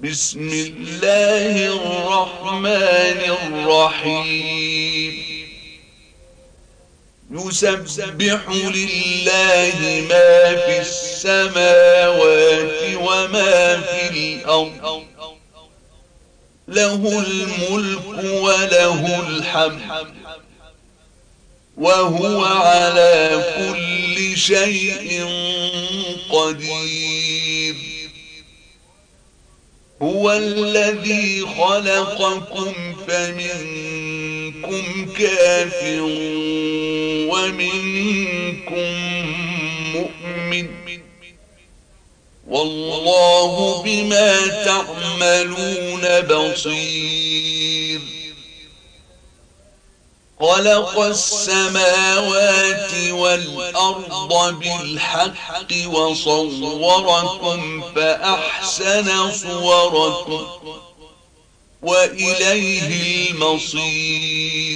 بسم الله الرحمن الرحيم يسبح لله ما في السماوات وما في الأرض له الملك وله الحمد وهو على كل شيء قدير هو الذي خلقكم فمنكم كافر ومنكم مؤمن والله بما تعملون بصير خلق السماوات والأرض بالحق وصوركم فأحسن صوركم وإليه المصير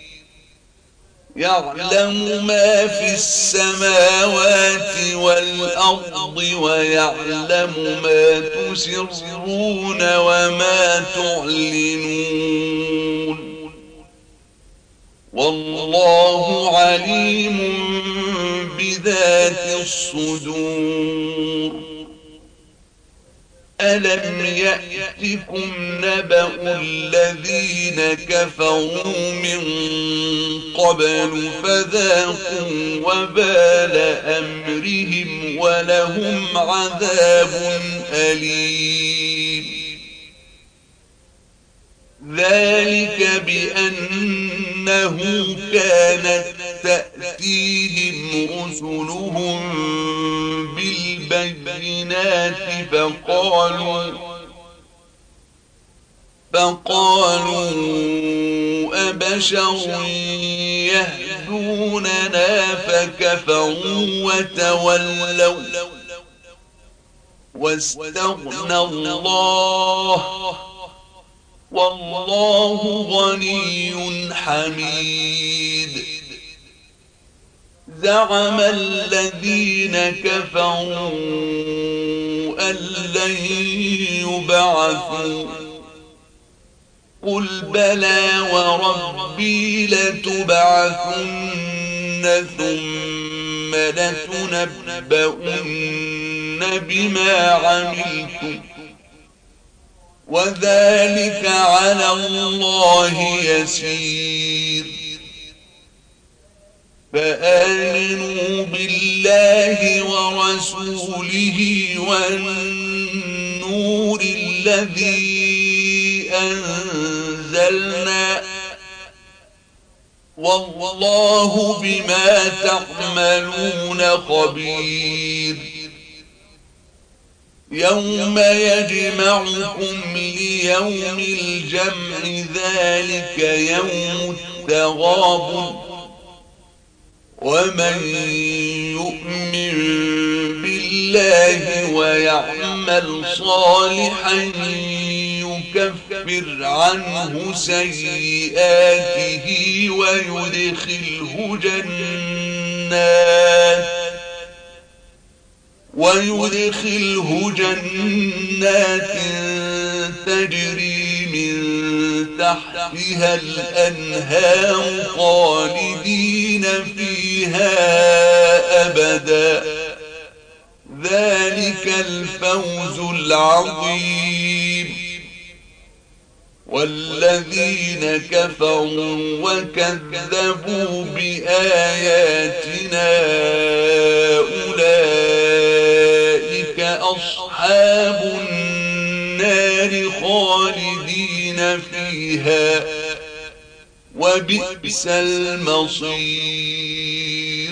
يعلم ما في السماوات والأرض ويعلم ما تسرون وما تعلنون والله عليم بذات الصدور ألم يأتكم نبأ الذين كفروا من قبل فذاقوا وبال أمرهم ولهم عذاب أليم ذلك بأنه كانت تأتيهم رسلهم بالبينات فقالوا أبشر يهدوننا فكفروا وتولوا واستغنى الله والله غني حميد زعم الذين كفروا أن لن يبعثوا قل بلى وربي لتبعثن ثم لتنبؤن بما عملتم وذلك على الله يسير فآمنوا بالله ورسوله والنور الذي أنزلنا والله بما تعملون خبير يوم يجمعكم ليوم الجمع ذلك يوم التغابن ومن يؤمن بالله ويعمل صالحا يكفر عنه سيئاته ويدخله جنات تجري من تحتها الأنهار خالدين فيها أبدا ذلك الفوز العظيم والذين كفروا وكذبوا بآياتنا أولئك أصحاب النار خالدين فيها وبئس المصير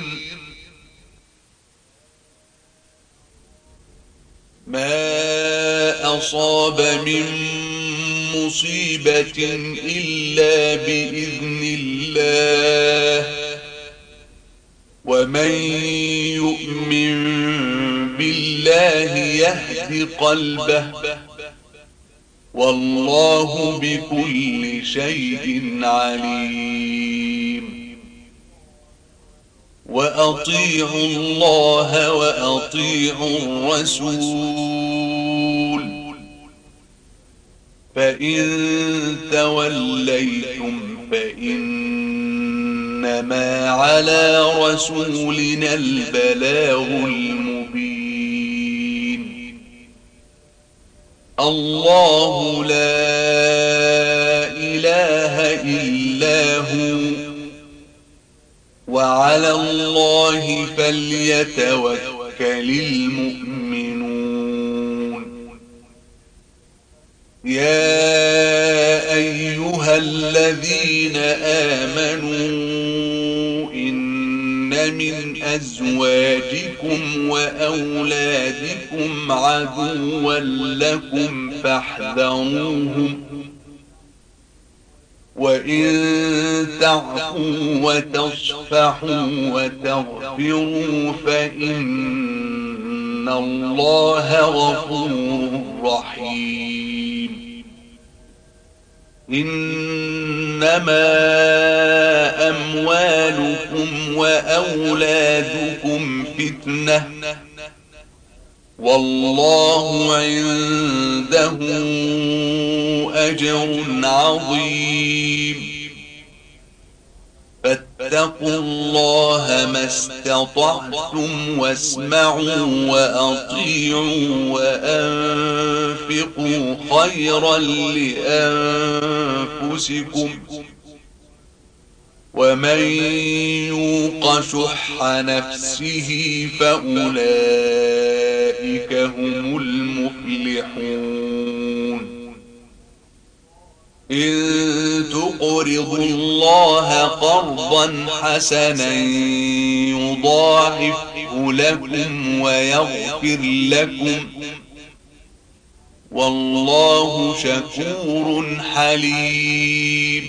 ما أصاب من مصيبة إلا بإذن الله ومن يؤمن بالله يهد قلبه والله بكل شيء عليم وأطيعوا الله وأطيعوا الرسول فإن توليتم فإنما على رسولنا البلاغ المبين. الله لا إله إلا هو وعلى الله فليتوكل المؤمنون. يا أيها الذين آمنوا إن من أزواجكم وأولادكم عدوا لكم فاحذروهم، وإن تعفوا وتصفحوا وتغفروا فإن الله غفور رحيم. إنما أموالكم وأولادكم فتنة والله عنده أجر عظيم. فاتقوا الله ما استطعتم واسمعوا وأطيعوا وأنفقوا خيرا لأنفسكم ومن يوق شح نفسه فأولئك هم المفلحون. إن تقرضوا الله قرضا حسنا يضاعفه لكم ويغفر لكم والله شكور حليم.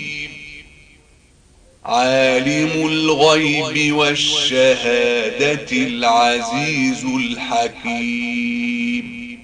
عالم الغيب والشهادة العزيز الحكيم.